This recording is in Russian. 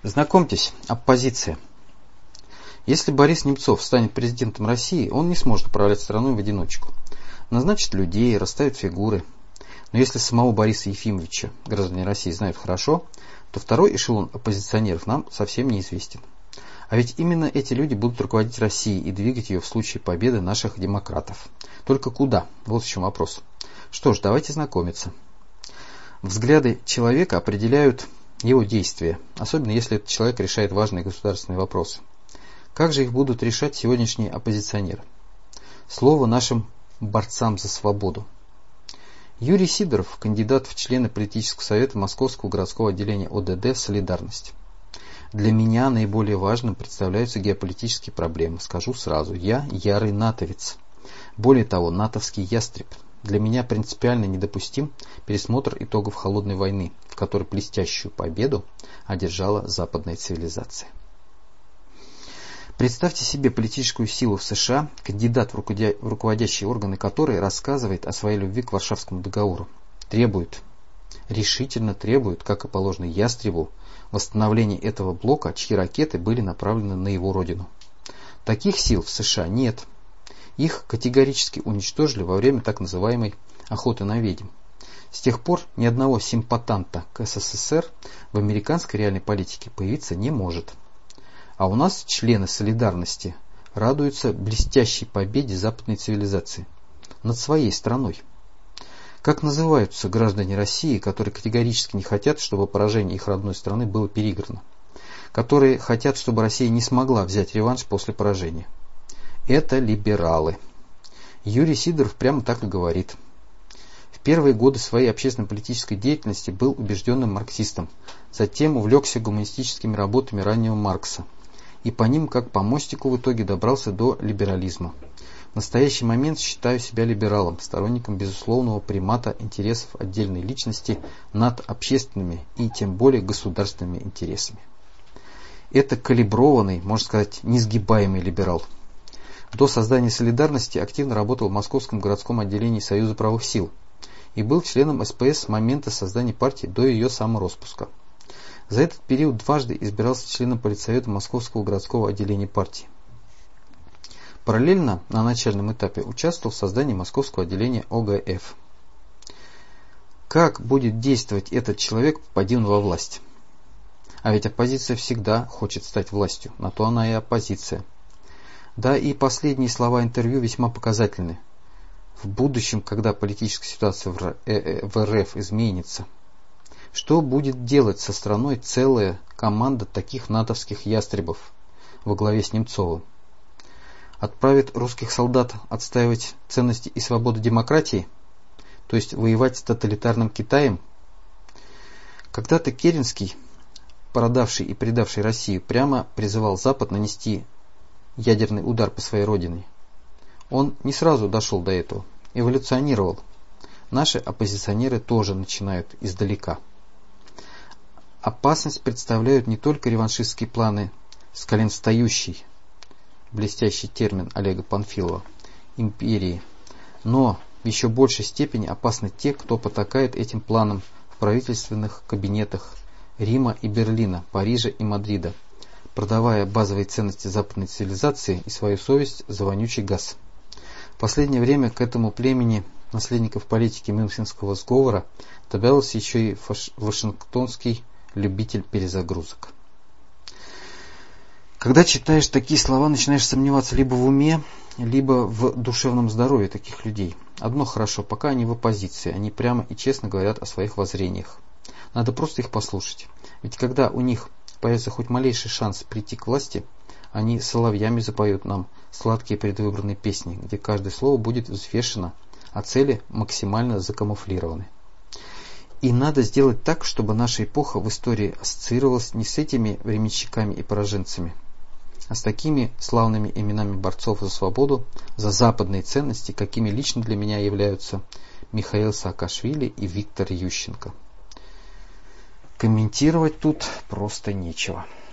Знакомьтесь, оппозиция. Если Борис Немцов станет президентом России, он не сможет управлять страной в одиночку. Назначит людей, расставит фигуры. Но если самого Бориса Ефимовича граждане России знают хорошо, то второй эшелон оппозиционеров нам совсем неизвестен. А ведь именно эти люди будут руководить Россией и двигать ее в случае победы наших демократов. Только куда? Вот в чем вопрос. Что ж, давайте знакомиться. Взгляды человека определяют его действия, особенно если этот человек решает важные государственные вопросы. Как же их будут решать сегодняшние оппозиционеры? Слово нашим борцам за свободу. Юрий Сидоров, кандидат в члены политического совета Московского городского отделения ОДД «Солидарность». Для меня наиболее важным представляются геополитические проблемы. Скажу сразу, я ярый натовец. Более того, натовский ястреб. Для меня принципиально недопустим пересмотр итогов холодной войны, в которой блестящую победу одержала западная цивилизация. Представьте себе политическую силу в США, кандидат в руководящие органы которой рассказывает о своей любви к Варшавскому договору. Решительно требует, как и положено ястребу, восстановления этого блока, чьи ракеты были направлены на его родину. Таких сил в США нет. Их категорически уничтожили во время так называемой охоты на ведьм. С тех пор ни одного симпатанта к СССР в американской реальной политике появиться не может. А у нас члены солидарности радуются блестящей победе западной цивилизации над своей страной. Как называются граждане России, которые категорически не хотят, чтобы поражение их родной страны было переиграно? Которые хотят, чтобы Россия не смогла взять реванш после поражения? Это либералы. Юрий Сидоров прямо так и говорит. В первые годы своей общественно-политической деятельности был убежденным марксистом, затем увлекся гуманистическими работами раннего Маркса и по ним как по мостику в итоге добрался до либерализма. В настоящий момент считаю себя либералом, сторонником безусловного примата интересов отдельной личности над общественными и тем более государственными интересами. Это калиброванный, можно сказать, несгибаемый либерал. До создания «Солидарности» активно работал в Московском городском отделении Союза правых сил и был членом СПС с момента создания партии до ее самороспуска. За этот период дважды избирался членом политсовета Московского городского отделения партии. Параллельно на начальном этапе участвовал в создании Московского отделения ОГФ. Как будет действовать этот человек, попади он во власть? А ведь оппозиция всегда хочет стать властью, на то она и оппозиция. Да и последние слова интервью весьма показательны. В будущем, когда политическая ситуация в РФ изменится, что будет делать со страной целая команда таких натовских ястребов во главе с Немцовым? Отправит русских солдат отстаивать ценности и свободу демократии, то есть воевать с тоталитарным Китаем? Когда-то Керенский, продавший и предавший Россию, прямо призывал Запад нанести ядерный удар по своей родине. Он не сразу дошел до этого, эволюционировал. Наши оппозиционеры тоже начинают издалека. Опасность представляют не только реваншистские планы с колен встающей, блестящий термин Олега Панфилова, империи, но в еще большей степени опасны те, кто потакает этим планам в правительственных кабинетах Рима и Берлина, Парижа и Мадрида, продавая базовые ценности западной цивилизации и свою совесть за вонючий газ. В последнее время к этому племени наследников политики Мюнхенского сговора добавился еще и вашингтонский любитель перезагрузок. Когда читаешь такие слова, начинаешь сомневаться либо в уме, либо в душевном здоровье таких людей. Одно хорошо, пока они в оппозиции, они прямо и честно говорят о своих воззрениях. Надо просто их послушать. Ведь когда у них появится хоть малейший шанс прийти к власти, они соловьями запоют нам сладкие предвыборные песни, где каждое слово будет взвешено, а цели максимально закамуфлированы. И надо сделать так, чтобы наша эпоха в истории ассоциировалась не с этими временщиками и пораженцами, а с такими славными именами борцов за свободу, за западные ценности, какими лично для меня являются Михаил Саакашвили и Виктор Ющенко. Комментировать тут просто нечего.